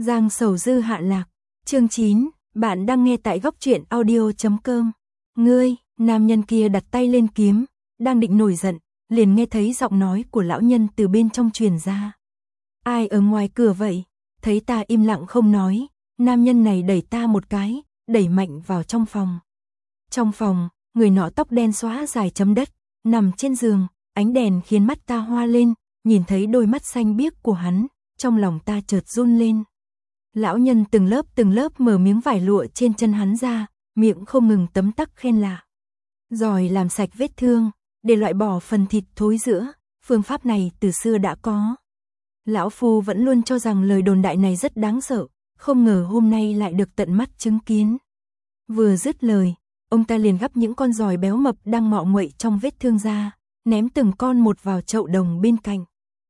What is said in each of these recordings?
Giang Sầu Dư hạ lạc. Chương 9, bạn đang nghe tại góc truyện audio.com. Ngươi, nam nhân kia đặt tay lên kiếm, đang định nổi giận, liền nghe thấy giọng nói của lão nhân từ bên trong truyền ra. Ai ở ngoài cửa vậy? Thấy ta im lặng không nói, nam nhân này đẩy ta một cái, đẩy mạnh vào trong phòng. Trong phòng, người nọ tóc đen xóa dài chấm đất, nằm trên giường, ánh đèn khiến mắt ta hoa lên, nhìn thấy đôi mắt xanh biếc của hắn, trong lòng ta chợt run lên. Lão nhân từng lớp mở miếng vải lụa trên chân hắn ra, miệng không ngừng tấm tắc khen lạ. Rồi làm sạch vết thương, để loại bỏ phần thịt thối rữa, phương pháp này từ xưa đã có. Lão Phu vẫn luôn cho rằng lời đồn đại này rất đáng sợ, không ngờ hôm nay lại được tận mắt chứng kiến. Vừa dứt lời, ông ta liền gắp những con giòi béo mập đang ngọ nguậy trong vết thương ra, ném từng con một vào chậu đồng bên cạnh.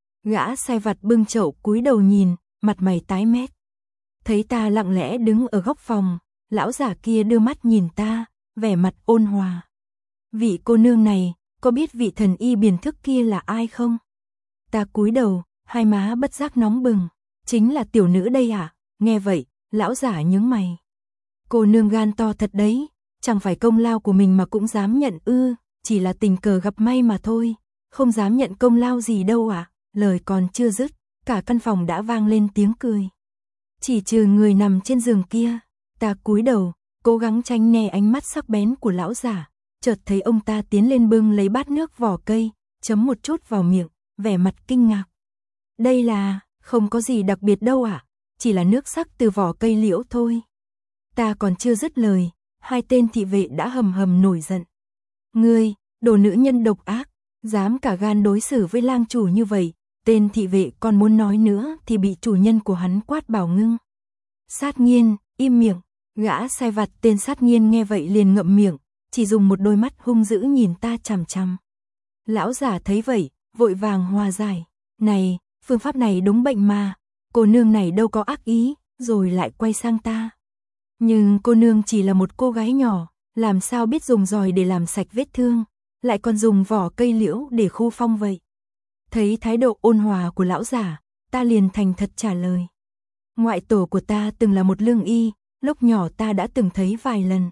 Gã sai vặt bưng chậu cúi đầu nhìn, mặt mày tái mét. Thấy ta lặng lẽ đứng ở góc phòng, lão giả kia đưa mắt nhìn ta, vẻ mặt ôn hòa. Vị cô nương này, có biết vị thần y biền thức kia là ai không? Ta cúi đầu, hai má bất giác nóng bừng. Chính là tiểu nữ đây à? Nghe vậy, lão giả nhướng mày. Cô nương gan to thật đấy, chẳng phải công lao của mình mà cũng dám nhận ư, chỉ là tình cờ gặp may mà thôi, không dám nhận công lao gì đâu ạ. Lời còn chưa dứt, cả căn phòng đã vang lên tiếng cười. Chỉ trừ người nằm trên giường kia, ta cúi đầu, cố gắng tránh né ánh mắt sắc bén của lão giả, chợt thấy ông ta tiến lên bưng lấy bát nước vỏ cây, chấm một chút vào miệng, vẻ mặt kinh ngạc. Đây là, không có gì đặc biệt đâu ạ, chỉ là nước sắc từ vỏ cây liễu thôi. Ta còn chưa dứt lời, hai tên thị vệ đã hầm hầm nổi giận. Ngươi, đồ nữ nhân độc ác, dám cả gan đối xử với lang chủ như vậy. Tên thị vệ còn muốn nói nữa thì bị chủ nhân của hắn quát bảo ngưng. Sát Nghiên, im miệng. Gã sai vặt tên Sát Nghiên nghe vậy liền ngậm miệng, chỉ dùng một đôi mắt hung dữ nhìn ta chằm chằm. Lão giả thấy vậy, vội vàng hòa giải. Này, phương pháp này đúng bệnh mà, cô nương này đâu có ác ý, rồi lại quay sang ta. Nhưng cô nương chỉ là một cô gái nhỏ, làm sao biết dùng giòi để làm sạch vết thương, lại còn dùng vỏ cây liễu để khu phong vậy. Thấy thái độ ôn hòa của lão giả, ta liền thành thật trả lời. Ngoại tổ của ta từng là một lương y, lúc nhỏ ta đã từng thấy vài lần.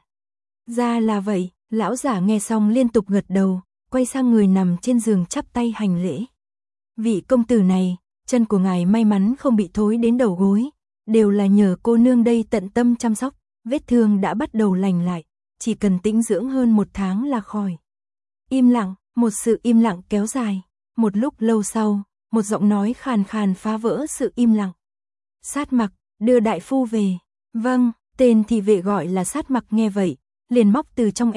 Ra là vậy, lão giả nghe xong liên tục gật đầu, quay sang người nằm trên giường chắp tay hành lễ. Vị công tử này, chân của ngài may mắn không bị thối đến đầu gối, đều là nhờ cô nương đây tận tâm chăm sóc, vết thương đã bắt đầu lành lại, chỉ cần tĩnh dưỡng hơn 1 tháng là khỏi. Im lặng, một sự im lặng kéo dài. Một lúc lâu sau, một giọng nói khàn khàn phá vỡ sự im lặng. Sát Mặc, đưa đại phu về. Vâng, tên thị vệ gọi là Sát Mặc nghe vậy, liền móc từ trong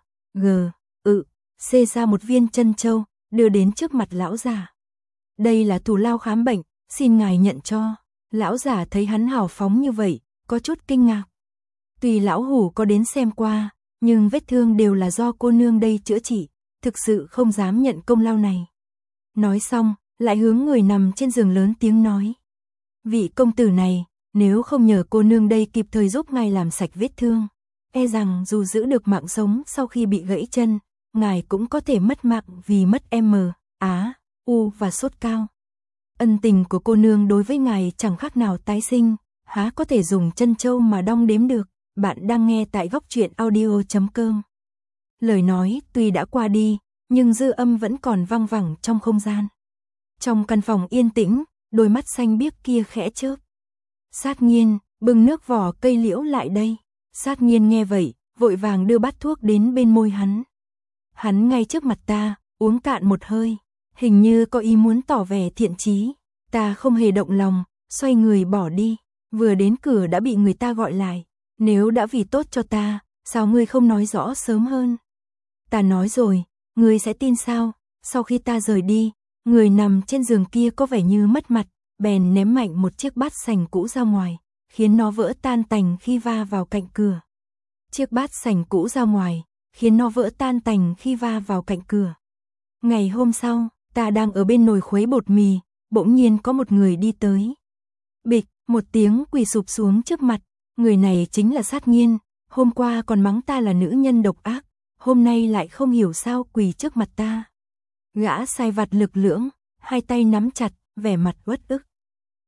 C ra một viên chân châu, đưa đến trước mặt lão già. Đây là thù lao khám bệnh, xin ngài nhận cho. Lão già thấy hắn hào phóng như vậy, có chút kinh ngạc. Tuy lão hủ có đến xem qua, nhưng vết thương đều là do cô nương đây chữa trị, thực sự không dám nhận công lao này. Nói xong, lại hướng người nằm trên giường lớn tiếng nói. Vị công tử này, nếu không nhờ cô nương đây kịp thời giúp ngài làm sạch vết thương, e rằng dù giữ được mạng sống sau khi bị gãy chân, ngài cũng có thể mất mạng vì mất U và sốt cao. Ân tình của cô nương đối với ngài chẳng khác nào tái sinh, há có thể dùng chân châu mà đong đếm được. Bạn đang nghe tại góc truyện audio.com. Lời nói tuy đã qua đi, nhưng dư âm vẫn còn vang vẳng trong không gian. Trong căn phòng yên tĩnh, đôi mắt xanh biếc kia khẽ chớp. Sát Nghiên, bưng nước vỏ cây liễu lại đây. Sát Nghiên nghe vậy, vội vàng đưa bát thuốc đến bên môi hắn. Hắn ngay trước mặt ta, uống cạn một hơi, hình như có ý muốn tỏ vẻ thiện chí. Ta không hề động lòng, xoay người bỏ đi, vừa đến cửa đã bị người ta gọi lại. Nếu đã vì tốt cho ta, sao ngươi không nói rõ sớm hơn? Ta nói rồi, ngươi sẽ tin sao? Sau khi ta rời đi, người nằm trên giường kia có vẻ như mất mặt, bèn ném mạnh một chiếc bát sành cũ ra ngoài, khiến nó vỡ tan tành khi va vào cạnh cửa. Chiếc bát sành cũ ra ngoài, khiến nó vỡ tan tành khi va vào cạnh cửa. Ngày hôm sau, ta đang ở bên nồi khuấy bột mì, bỗng nhiên có một người đi tới. Bịch, một tiếng quỳ sụp xuống trước mặt, người này chính là Sát Nghiên, hôm qua còn mắng ta là nữ nhân độc ác, hôm nay lại không hiểu sao quỳ trước mặt ta. Gã sai vặt lực lưỡng, hai tay nắm chặt, vẻ mặt uất ức.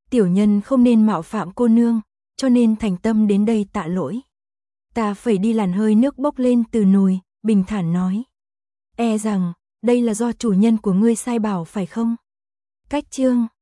tiểu nhân không nên mạo phạm cô nương, cho nên thành tâm đến đây tạ lỗi. Ta phải đi làn hơi nước bốc lên từ nồi, bình thản nói. E rằng, đây là do chủ nhân của ngươi sai bảo phải không? Cách chương